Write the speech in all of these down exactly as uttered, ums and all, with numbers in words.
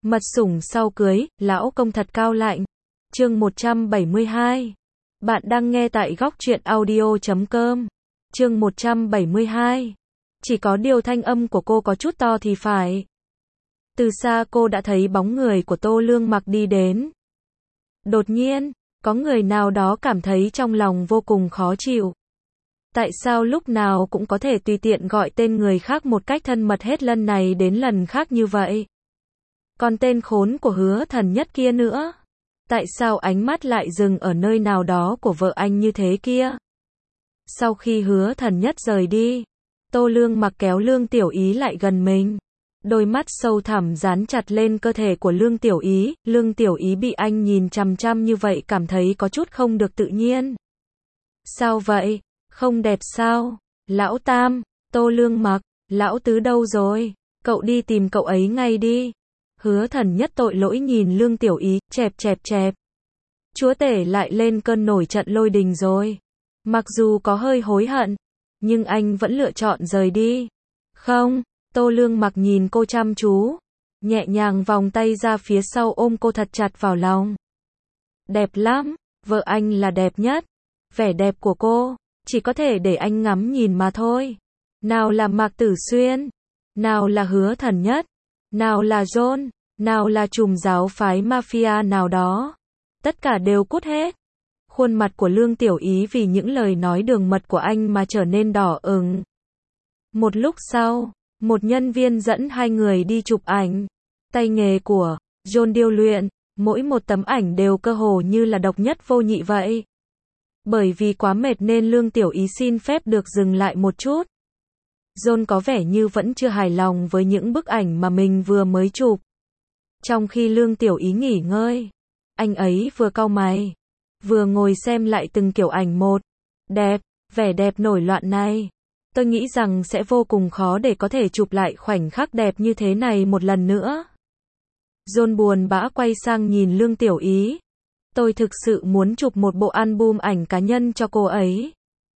Mật sủng sau cưới, lão công thật cao lạnh. Chương một trăm bảy mươi hai. Bạn đang nghe tại góc truyện audio chấm com. Chương một trăm bảy mươi hai. Chỉ có điều thanh âm của cô có chút to thì phải. Từ xa cô đã thấy bóng người của Tô Lương Mặc đi đến. Đột nhiên, có người nào đó cảm thấy trong lòng vô cùng khó chịu. Tại sao lúc nào cũng có thể tùy tiện gọi tên người khác một cách thân mật hết lần này đến lần khác như vậy? Còn tên khốn của Hứa Thần Nhất kia nữa? Tại sao ánh mắt lại dừng ở nơi nào đó của vợ anh như thế kia? Sau khi Hứa Thần Nhất rời đi, Tô Lương Mặc kéo Lương Tiểu Ý lại gần mình. Đôi mắt sâu thẳm dán chặt lên cơ thể của Lương Tiểu Ý. Lương Tiểu Ý bị anh nhìn chằm chằm như vậy cảm thấy có chút không được tự nhiên. Sao vậy? Không đẹp sao? Lão Tam, Tô Lương Mặc, lão Tứ đâu rồi? Cậu đi tìm cậu ấy ngay đi. Hứa Thần Nhất tội lỗi nhìn Lương Tiểu Ý, chẹp chẹp chẹp. Chúa tể lại lên cơn nổi trận lôi đình rồi. Mặc dù có hơi hối hận, nhưng anh vẫn lựa chọn rời đi. Không, Tô Lương Mặc nhìn cô chăm chú, nhẹ nhàng vòng tay ra phía sau ôm cô thật chặt vào lòng. Đẹp lắm, vợ anh là đẹp nhất. Vẻ đẹp của cô chỉ có thể để anh ngắm nhìn mà thôi. Nào là Mạc Tử Xuyên, nào là Hứa Thần Nhất, nào là John, nào là trùm giáo phái mafia nào đó. Tất cả đều cút hết. Khuôn mặt của Lương Tiểu Ý vì những lời nói đường mật của anh mà trở nên đỏ ửng. Một lúc sau, một nhân viên dẫn hai người đi chụp ảnh. Tay nghề của John điêu luyện, mỗi một tấm ảnh đều cơ hồ như là độc nhất vô nhị vậy. Bởi vì quá mệt nên Lương Tiểu Ý xin phép được dừng lại một chút. John có vẻ như vẫn chưa hài lòng với những bức ảnh mà mình vừa mới chụp. Trong khi Lương Tiểu Ý nghỉ ngơi, anh ấy vừa cau mày, vừa ngồi xem lại từng kiểu ảnh một. Đẹp, vẻ đẹp nổi loạn này. Tôi nghĩ rằng sẽ vô cùng khó để có thể chụp lại khoảnh khắc đẹp như thế này một lần nữa. John buồn bã quay sang nhìn Lương Tiểu Ý. Tôi thực sự muốn chụp một bộ album ảnh cá nhân cho cô ấy.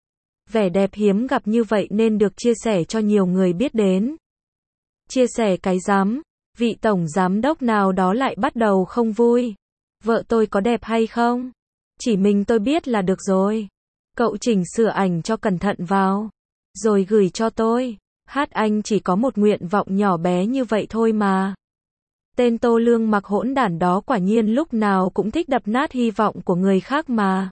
Vẻ đẹp hiếm gặp như vậy nên được chia sẻ cho nhiều người biết đến. Chia sẻ cái rắm, vị tổng giám đốc nào đó lại bắt đầu không vui. Vợ tôi có đẹp hay không? Chỉ mình tôi biết là được rồi. Cậu chỉnh sửa ảnh cho cẩn thận vào, rồi gửi cho tôi. Hát anh chỉ có một nguyện vọng nhỏ bé như vậy thôi mà. Tên Tô Lương Mặc hỗn đản đó quả nhiên lúc nào cũng thích đập nát hy vọng của người khác mà.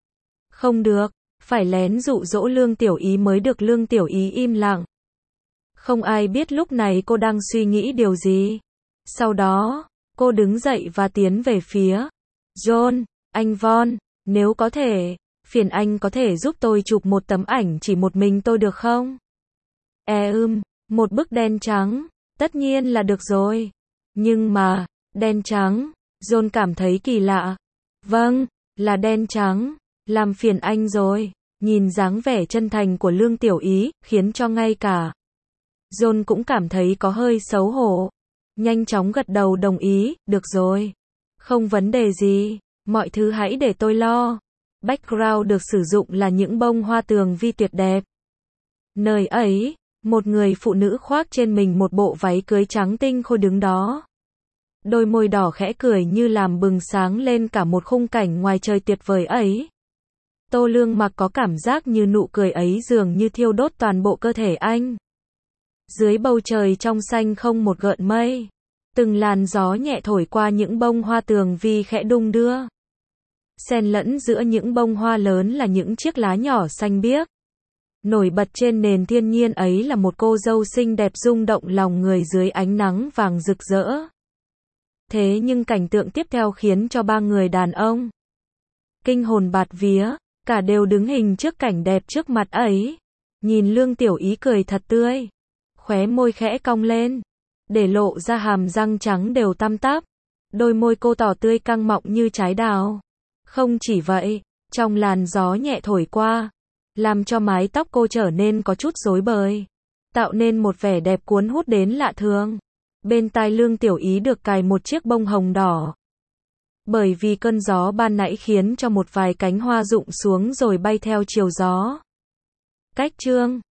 Không được, phải lén dụ dỗ Lương Tiểu Ý mới được. Lương Tiểu Ý im lặng. Không ai biết lúc này cô đang suy nghĩ điều gì. Sau đó, cô đứng dậy và tiến về phía John. Anh Von, nếu có thể, phiền anh có thể giúp tôi chụp một tấm ảnh chỉ một mình tôi được không? E ưm, một bức đen trắng, tất nhiên là được rồi. Nhưng mà, đen trắng, John cảm thấy kỳ lạ. Vâng, là đen trắng, làm phiền anh rồi. Nhìn dáng vẻ chân thành của Lương Tiểu Ý, khiến cho ngay cả John cũng cảm thấy có hơi xấu hổ. Nhanh chóng gật đầu đồng ý, được rồi. Không vấn đề gì, mọi thứ hãy để tôi lo. Background được sử dụng là những bông hoa tường vi tuyệt đẹp. Nơi ấy, một người phụ nữ khoác trên mình một bộ váy cưới trắng tinh khôi đứng đó. Đôi môi đỏ khẽ cười như làm bừng sáng lên cả một khung cảnh ngoài trời tuyệt vời ấy. Tô Lương Mặc có cảm giác như nụ cười ấy dường như thiêu đốt toàn bộ cơ thể anh. Dưới bầu trời trong xanh không một gợn mây. Từng làn gió nhẹ thổi qua những bông hoa tường vi khẽ đung đưa. Xen lẫn giữa những bông hoa lớn là những chiếc lá nhỏ xanh biếc. Nổi bật trên nền thiên nhiên ấy là một cô dâu xinh đẹp rung động lòng người dưới ánh nắng vàng rực rỡ. Thế nhưng cảnh tượng tiếp theo khiến cho ba người đàn ông kinh hồn bạt vía, cả đều đứng hình trước cảnh đẹp trước mặt ấy. Nhìn Lương Tiểu Ý cười thật tươi, khóe môi khẽ cong lên, để lộ ra hàm răng trắng đều tăm tắp. Đôi môi cô tỏ tươi căng mọng như trái đào. Không chỉ vậy, trong làn gió nhẹ thổi qua, làm cho mái tóc cô trở nên có chút rối bời, tạo nên một vẻ đẹp cuốn hút đến lạ thường. Bên tai Lương Tiểu Ý được cài một chiếc bông hồng đỏ. Bởi vì cơn gió ban nãy khiến cho một vài cánh hoa rụng xuống rồi bay theo chiều gió. Cách chương